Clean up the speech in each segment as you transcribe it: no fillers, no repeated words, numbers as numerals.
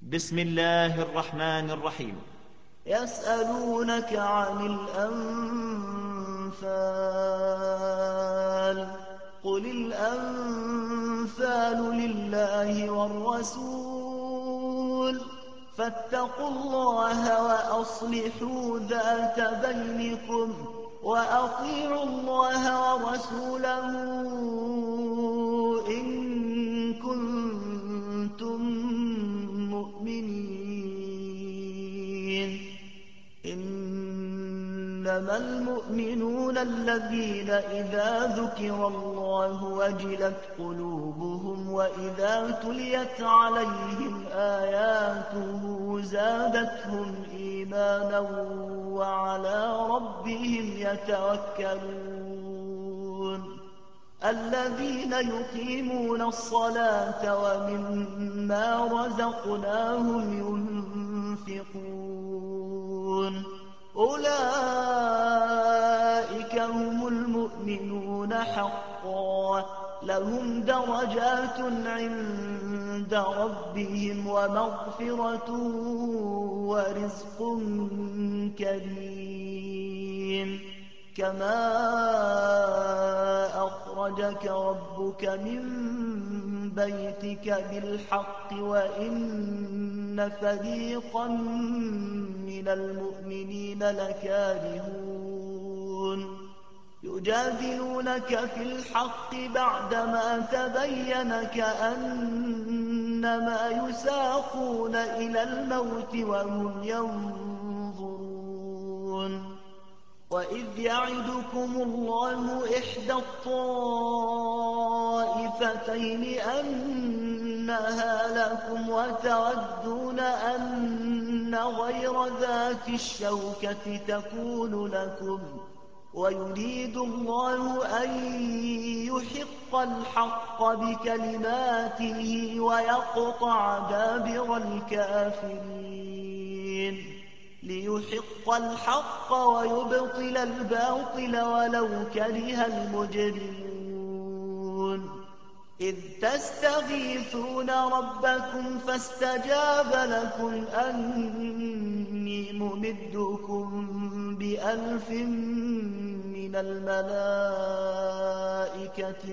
بسم الله الرحمن الرحيم. يسألونك عن الأنفال قل الأنفال لله والرسول فاتقوا الله وأصلحوا ذات بينكم وأطيعوا الله ورسوله إن كنتم مؤمنين. إنما المؤمنون الذين إذا ذكر الله وجلت قلوبهم وإذا تليت عليهم آياته زادتهم إيمانا وعلى ربهم يتوكلون. الذين يقيمون الصلاة ومما رزقناهم ينفقون أولئك هم المؤمنون حقا لهم درجات عند ربهم ومغفرة ورزق كريم. كما أخرجك ربك من بيتك بالحق وإن فريقا من المؤمنين لكارهون. يجادلونك في الحق بعدما تبين كأنما يساقون إلى الموت وهم ينظرون. وإذ يعدكم الله إحدى الطائفتين أنها لكم وتودون أن غير ذات الشوكة تكون لكم ويريد الله أن يحق الحق بكلماته ويقطع دابر الكافرين ليحق الحق ويبطل الباطل ولو كره المجرمون. إذ تستغيثون ربكم فاستجاب لكم أني ممدكم ب1000 من الملائكة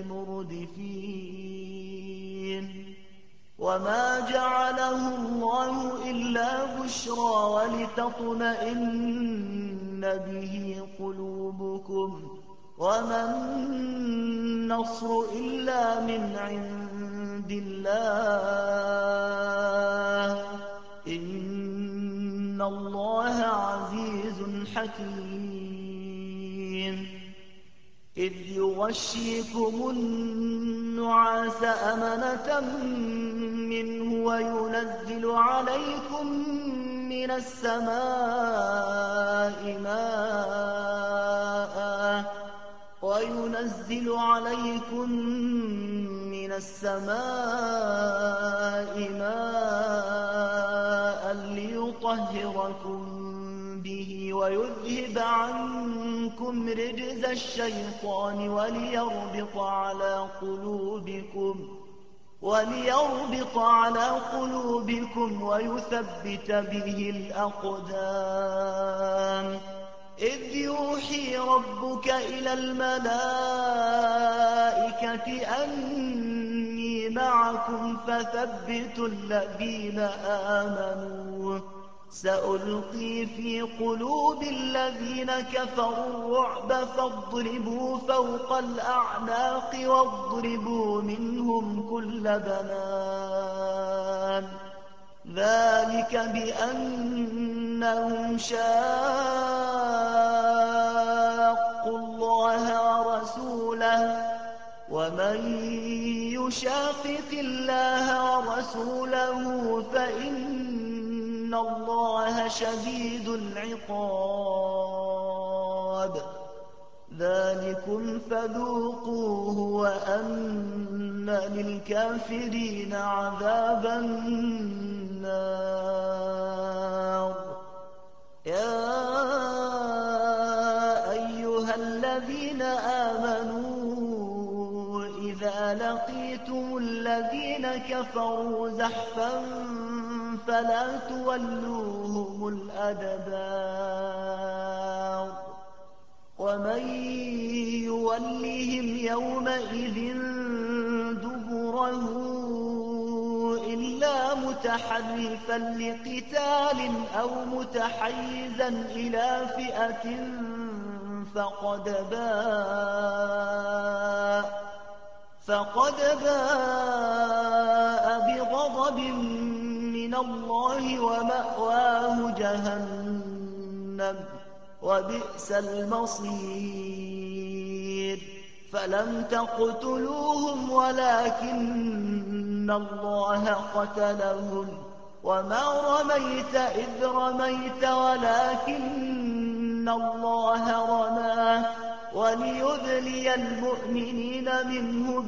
مردفين. وما جعله الله إلا بشرى ولتطمئن به قلوبكم وما النصر إلا من عند الله إن الله عزيز حكيم. إذ يغشيكم النعاس أمنة منه وينزل عليكم من السماء ماء ليطهركم به ويذهب عنكم رجز الشيطان وليربط على قلوبكم ويثبت به الأقدام. إذ يوحي ربك إلى الملائكة أني معكم فثبتوا الذين آمنوا سألقي في قلوب الذين كفروا الرعب فاضربوا فوق الأعناق واضربوا منهم كل بنان. ذلك بأنهم شاقوا الله ورسوله ومن يشاقق الله ورسوله فإن الله شديد العقاب. ذلكم فذوقوه وأن للكافرين عذاب النار. يا أيها الذين آمنوا إذا لقيتم الذين كفروا زحفا فلا تولوهم الأدبار ومن يولهم يومئذ دبره إلا متحرفا لقتال أو متحيزا إلى فئة فقد باء بغضب من الله ومأواه جهنم وبئس المصير فلم تقتلوهم ولكن الله قتلهم وما رميت إذ رميت ولكن الله رمى وليبلي المؤمنين منه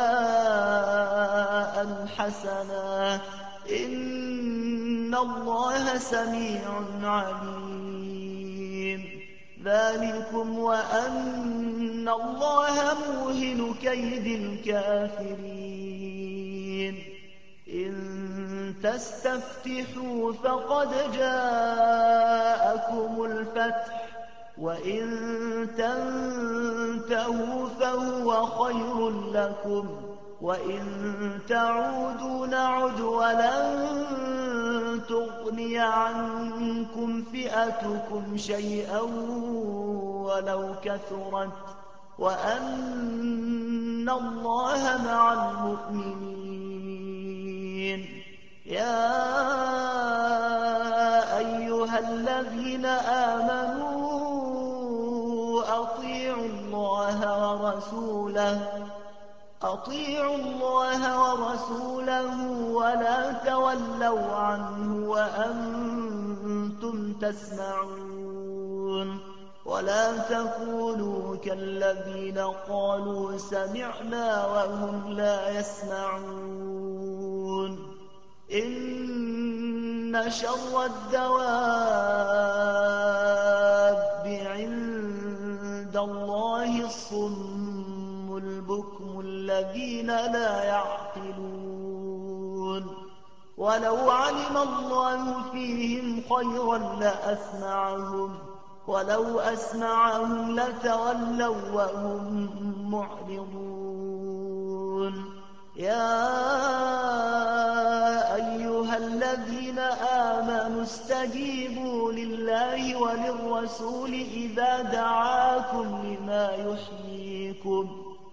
بلاء حسنا إن الله سميع عليم ذلكم وأن الله موهن كيد الكافرين إن تستفتحوا فقد جاءكم الفتح وإن تنتهوا فهو خير لكم وإن تعودوا نعد ولن تغني عنكم فئتكم شيئا ولو كثرت وأن الله مع المؤمنين يا أيها الذين آمنوا أطيعوا الله ورسوله ولا تولوا عنه وأنتم تسمعون ولا تكونوا كالذين قالوا سمعنا وهم لا يسمعون إن شر الدواب عند الله الصم البكم الذين لا يعقلون ولو علم الله فيهم خيرا لأسمعهم ولو أسمعهم لتولوا وهم معرضون يا أيها الذين آمنوا استجيبوا لله وللرسول إذا دعاكم لما يحييكم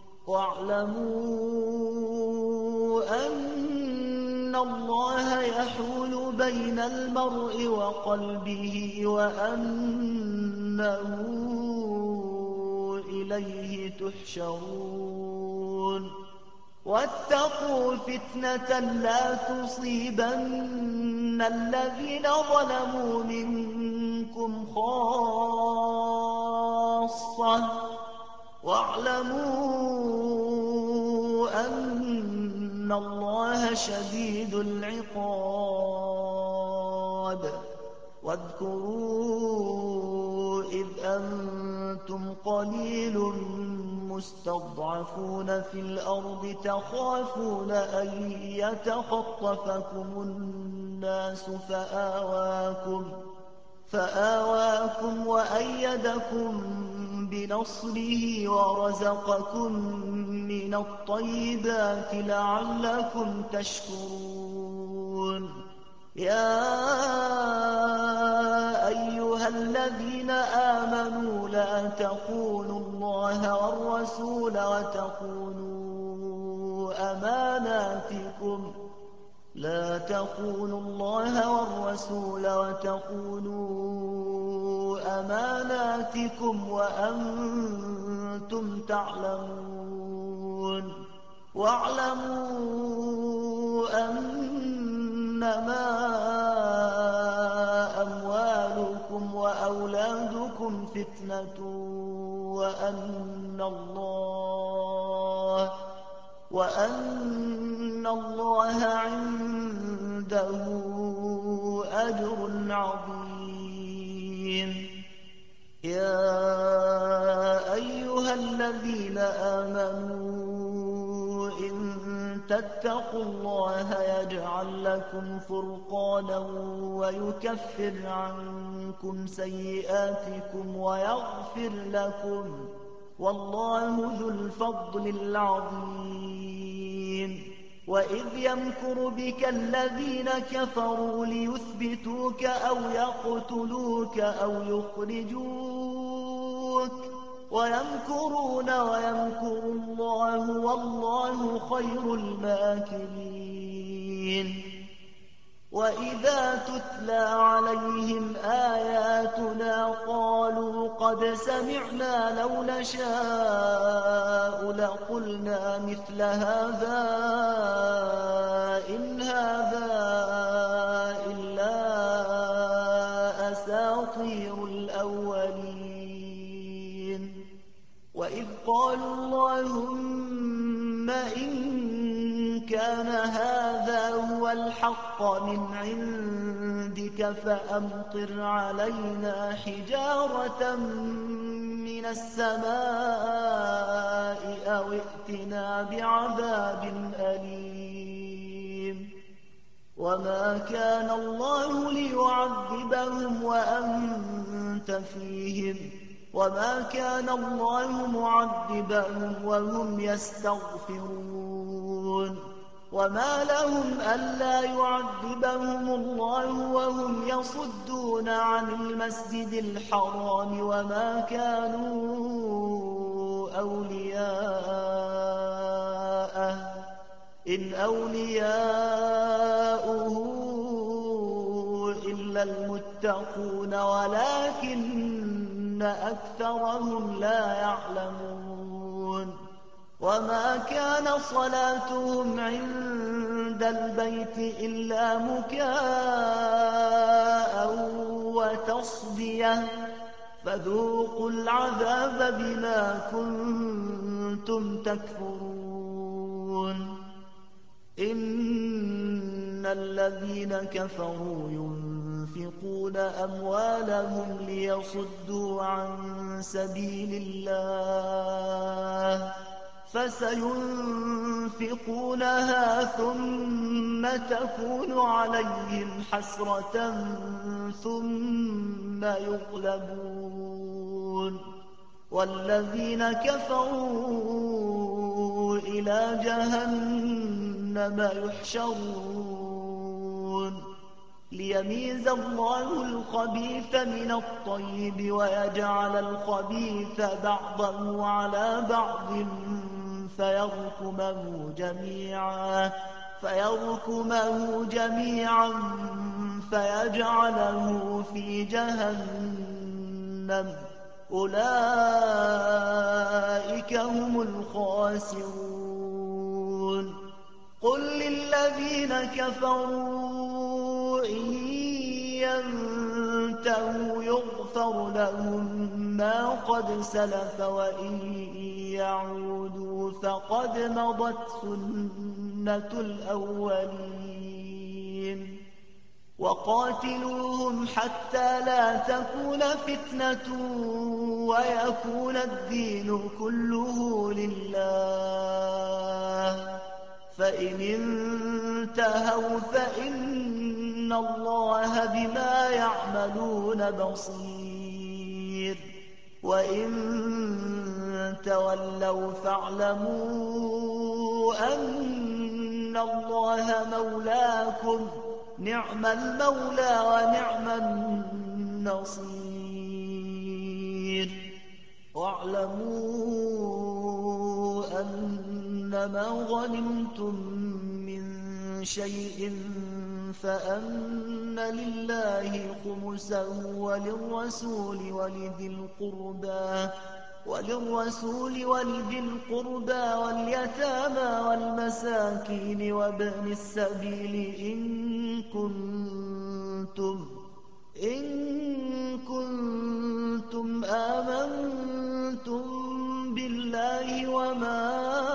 واعلموا أن الله يحول بين المرء وقلبه وأنه إليه تحشرون واتقوا فتنة لا تصيبن الذين ظلموا منكم خاصة واعلموا أن الله شديد العقاب واذكروا إذ أنتم قليل مستضعفون في الأرض تخافون أن يتخطفكم الناس فآواكم وأيدكم بنصره ورزقكم من الطيبات لعلكم تشكرون يا أيها الذين آمنوا لا تخونوا الله والرسول وتخونوا أماناتكم وأنتم تعلمون واعلموا أنما أموالكم وأولادكم فتنة وأن الله عنده أجر عظيم يا أيها الذين آمنوا إن تتقوا الله يجعل لكم فرقانا ويكفر عنكم سيئاتكم ويغفر لكم، والله ذو الفضل العظيم. وإذ يمكر بك الذين كفروا ليثبتوك أو يقتلوك أو يخرجوك ويمكرون ويمكر الله والله خير الماكرين. وإذا تتلى عليهم آياتنا قالوا قد سمعنا لو نشاء لقلنا مثل هذا إن هذا إلا أساطير الأولين. وإذ قالوا اللهم إن كان هذا هو الحق من عندك فأمطر علينا حجارة من السماء أو ائتنا بعذاب أليم. وما كان الله ليعذبهم وأنت فيهم وما كان الله معذبهم وهم يستغفرون. وما لهم ألا يعذبهم الله وهم يصدون عن المسجد الحرام وما كانوا أولياءه إن أولياؤه إلا المتقون ولكن أكثرهم لا يعلمون. وما كان صلاتهم عند البيت إلا مكاء وتصدية فذوقوا العذاب بما كنتم تكفرون. إن الذين كفروا ينفقون أموالهم ليصدوا عن سبيل الله فسينفقونها ثم تكون عليهم حسرة ثم يغلبون والذين كفروا إلى جهنم يحشرون ليميز الله الخبيث من الطيب ويجعل الخبيث بعضه على بعض فيركمه جميعا فيجعله في جهنم أولئك هم الخاسرون. قل للذين كفروا إن ينتهوا يغفر لهم ما قد سلف وإن يعودوا فقد مضت سنة الأولين. وقاتلوهم حتى لا تكون فتنة ويكون الدين كله لله فإن انتهوا فإن الله بما يعملون بصير. وإن تولوا فاعلموا أن الله مولاكم نعم المولى ونعم النصير. واعلموا أنما غنمتم من شيء فأن لله خمسه وللرسول ولذي القربى واليتامى والمساكين وابن السبيل إن كنتم آمنتم بالله وما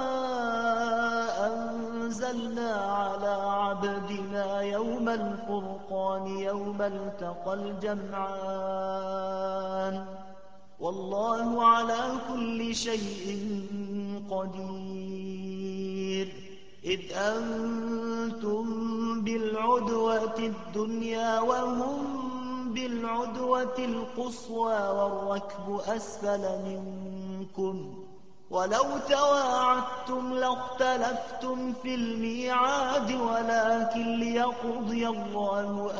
أنزلنا على عبدنا يوم الفرقان يوم التقى الجمعان والله على كل شيء قدير. إذ أنتم بالعدوة الدنيا وهم بالعدوة القصوى والركب أسفل منكم ولو تواعدتم لاختلفتم في الميعاد ولكن ليقضي الله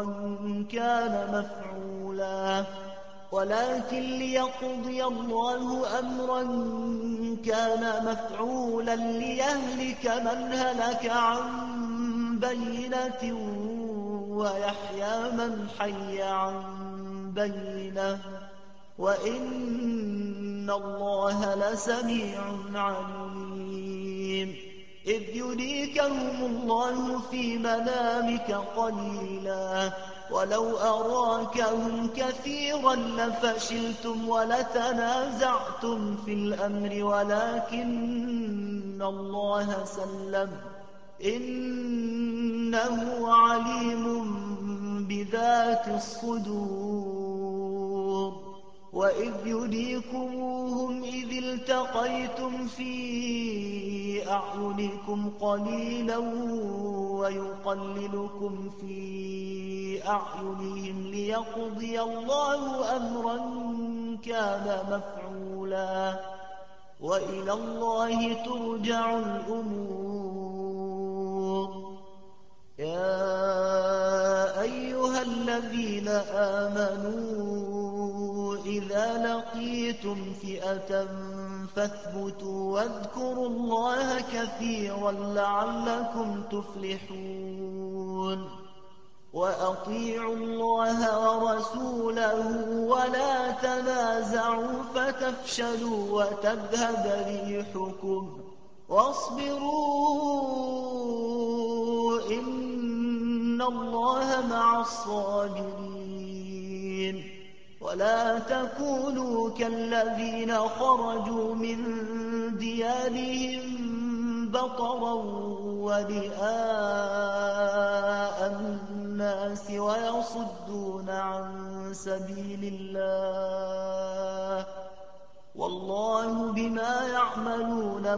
أمرا كان مفعولا ليهلك من هلك عن بينة ويحيى من حي عن بينة وإن الله لسميع عليم إذ يريكهم الله في منامك قليلا ولو أراكهم كثيرا لفشلتم ولتنازعتم في الأمر ولكن الله سلم إنه عليم بذات الصدور وإذ يريكموهم إذ التقيتم في أعينكم قليلا ويقللكم في أعينهم ليقضي الله أمرا كان مفعولا وإلى الله ترجع الأمور يا أيها الذين آمنوا إذا لقيتم فئة فاثبتوا واذكروا الله كثيرا لعلكم تفلحون وأطيعوا الله ورسوله ولا تنازعوا فتفشلوا وتذهب ريحكم واصبروا إن الله مع الصابرين ولا تكونوا كالذين خرجوا من ديارهم بطرا ورئاء الناس ويصدون عن سبيل الله والله بما يعملون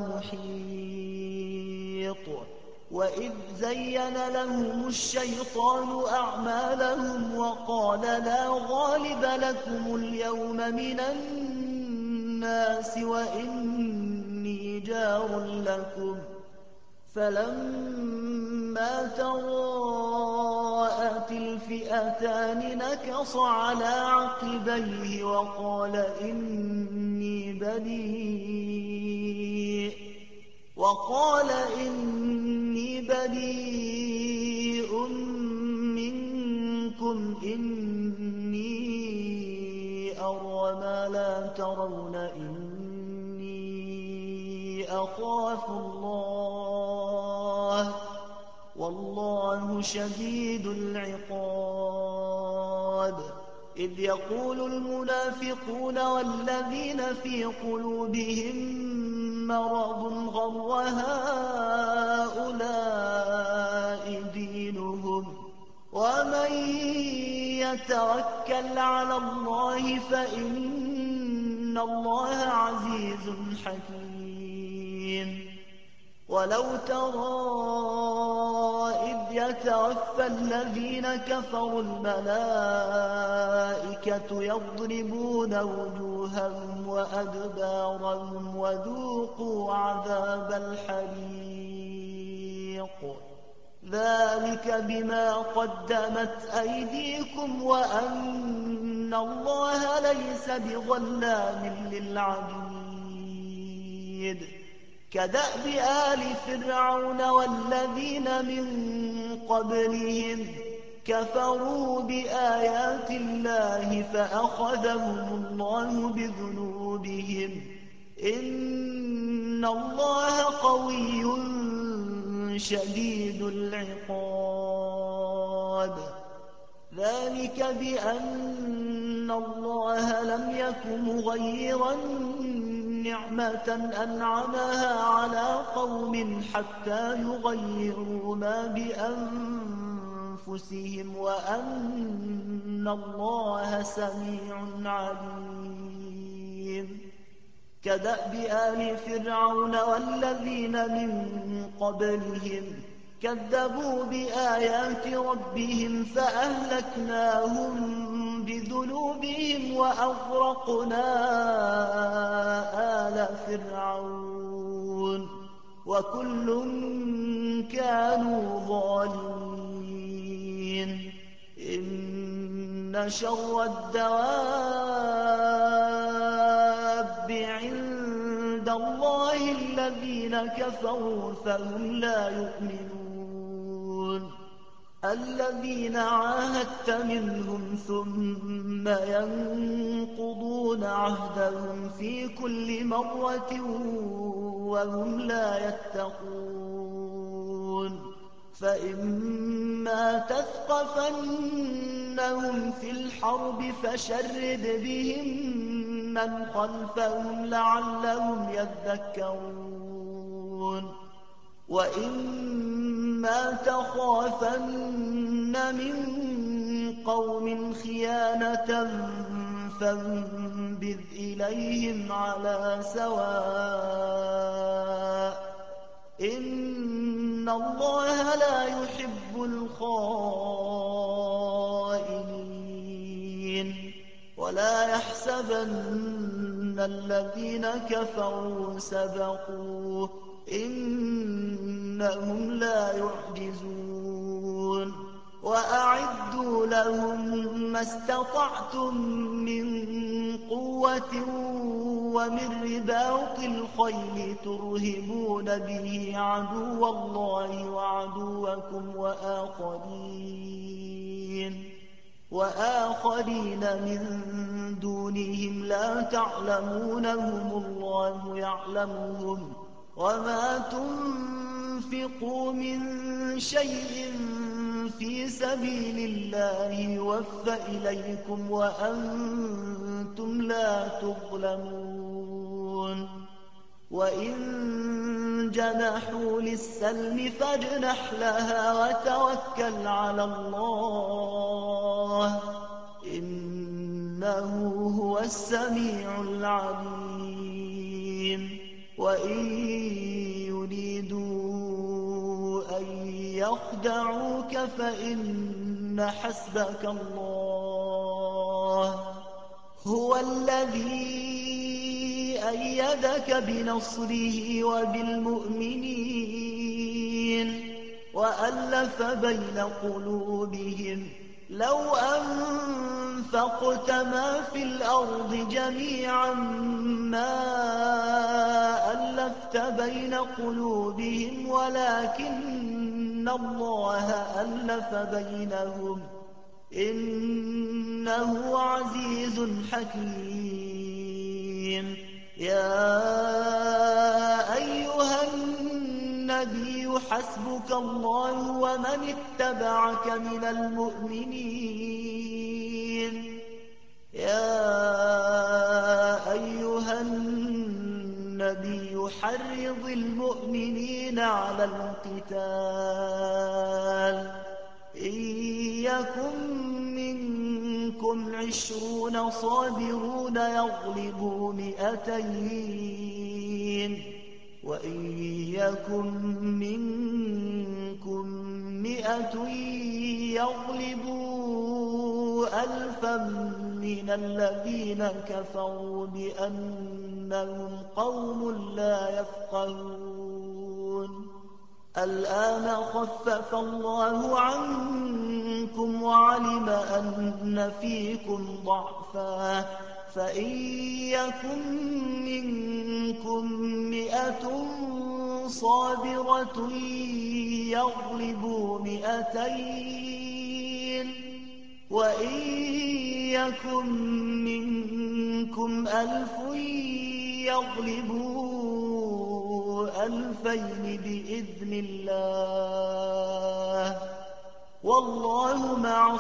محيط وإذ زين لهم الشيطان أعمالهم وقال لا غالب لكم اليوم من الناس وإني جار لكم فلما تراءت الفئتان نكص على عقبيه وقال إني بريء منكم إني أرى ما لا ترون إني أخاف الله والله شديد العقاب إذ يقول المنافقون والذين في قلوبهم مرض غر هؤلاء دينهم ومن يتوكل على الله فإن الله عزيز حكيم ولو ترى إذ يتوفى الذين كفروا الملائكة يضربون وجوههم وأدبارهم وذوقوا عذاب الحريق ذلك بما قدمت أيديكم وأن الله ليس بظلام للعبيد كدأب آل فرعون والذين من قبلهم كفروا بآيات الله فأخذهم الله بذنوبهم إن الله قوي شديد العقاب ذلك بأن الله لم يكن مغيرا نعمة أنعمها على قوم حتى يغيروا ما بأنفسهم وأن الله سميع عليم كدأب آل فرعون والذين من قبلهم كذبوا بآيات ربهم فأهلكناهم بذنوبهم وأغرقنا آل فرعون وكل كانوا ظالمين إن شر الدواب عند الله الذين كفروا فهم لا يؤمنون الذين عاهدت منهم ثم ينقضون عهدهم في كل مرة وهم لا يتقون فإما تثقفنهم في الحرب فشرد بهم من خلفهم لعلهم يذكرون وإما تخافن من قوم خيانة فانبذ إليهم على سواء إن الله لا يحب الخائنين ولا يحسبن الذين كفروا سبقوا إنهم لا يعجزون وأعدوا لهم ما استطعتم من قوة ومن رباط الخيل ترهبون به عدو الله وعدوكم وآخرين من دونهم لا تعلمونهم الله يعلمهم وما تنفقوا من شيء في سبيل الله يوفى إليكم وأنتم لا تظلمون وإن جنحوا للسلم فاجنح لها وتوكل على الله إنه هو السميع العليم وإن يريدوا أن يخدعوك فإن حسبك الله هو الذي أيدك بنصره وبالمؤمنين وألف بين قلوبهم لو أنفقت ما في الأرض جميعا ما ألفت بين قلوبهم ولكن الله ألف بينهم إنه عزيز حكيم يا أيها النبي حسبك الله ومن اتبعك من المؤمنين يا أيها النبي حرض المؤمنين على القتال إن يكن منكم 20 صابرون يغلبوا 200 وإن يكن منكم 100 يغلبوا 1000 من الذين كفروا بأنهم قوم لا يفقهون الآن خفف الله عنكم وعلم أن فيكم ضعفا فإن يكن منكم 100 صابرة يغلبوا 200 وإن يكن منكم 1000 يغلبوا 2000 بإذن الله والله مع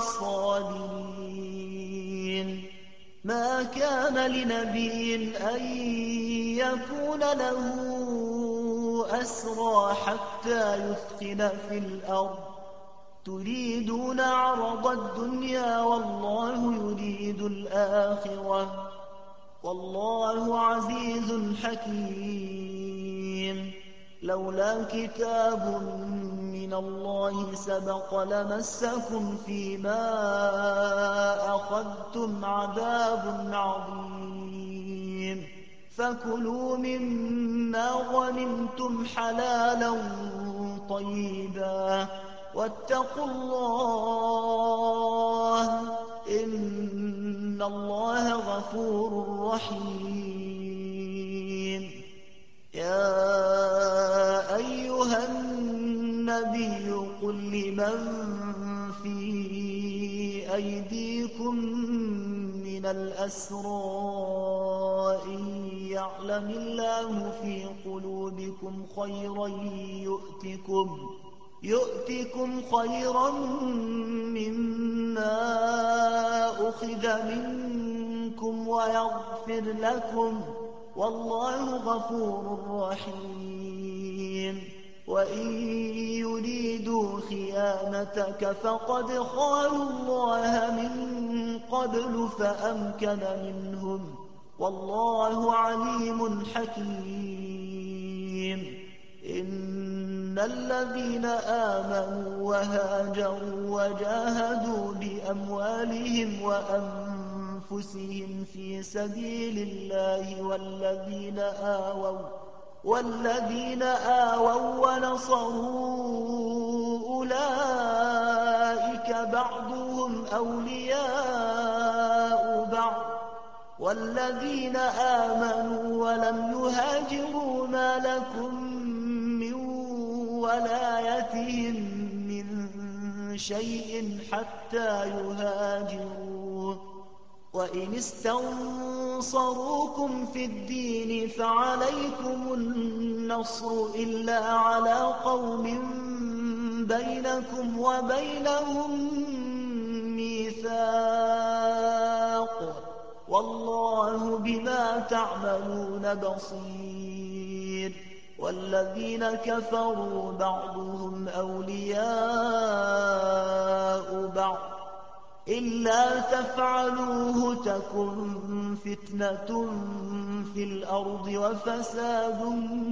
الصابرين ما كان لنبي أن يكون له أسرى حتى يثخن في الأرض تريدون عرض الدنيا والله يريد الآخرة والله عزيز حكيم. لولا كتاب من الله سبق لمسكم فيما أخذتم عذاب عظيم. فكلوا مما غنمتم حلالا طيبا واتقوا الله إن الله غفور رحيم. يا أيها النبي قل لمن في أيديكم من الأسرى إن يعلم الله في قلوبكم خيرا يؤتكم خيرا مما أخذ منكم ويغفر لكم والله غفور رحيم. وإن يريدوا خيانتك فقد خانوا الله من قبل فأمكن منهم والله عليم حكيم. إن الذين آمنوا وهاجروا وجاهدوا بأموالهم وأنفسهم في سبيل الله والذين آووا ونصروا أولئك بعضهم أولياء بعض. والذين آمنوا ولم يهاجروا ما لكم من ولايتهم من شيء حتى يهاجروا. وإن استنصروكم في الدين فعليكم النصر إلا على قوم بينكم وبينهم ميثاق والله بما تعملون بصير. والذين كفروا بعضهم أولياء بعض إلا تفعلوه تكن فتنة في الأرض وفساد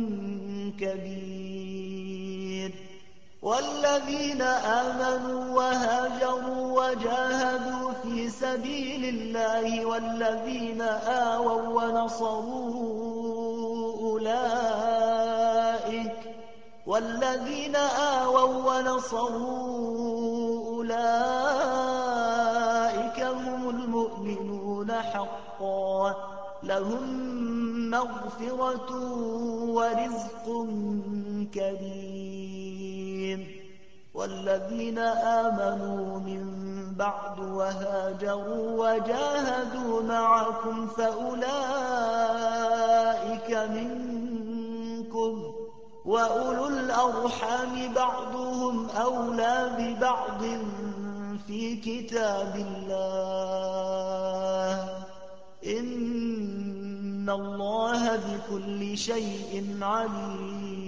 كبير. والذين آمنوا وهاجروا وجاهدوا في سبيل الله والذين آووا ونصروا أولئك هم المؤمنون حقا لهم مغفرة ورزق كريم. والذين آمنوا من بعد وهاجروا وجاهدوا معكم فأولئك منكم وأولو الأرحام بعضهم أولى ببعض في كتاب الله إن الله بكل شيء عليم.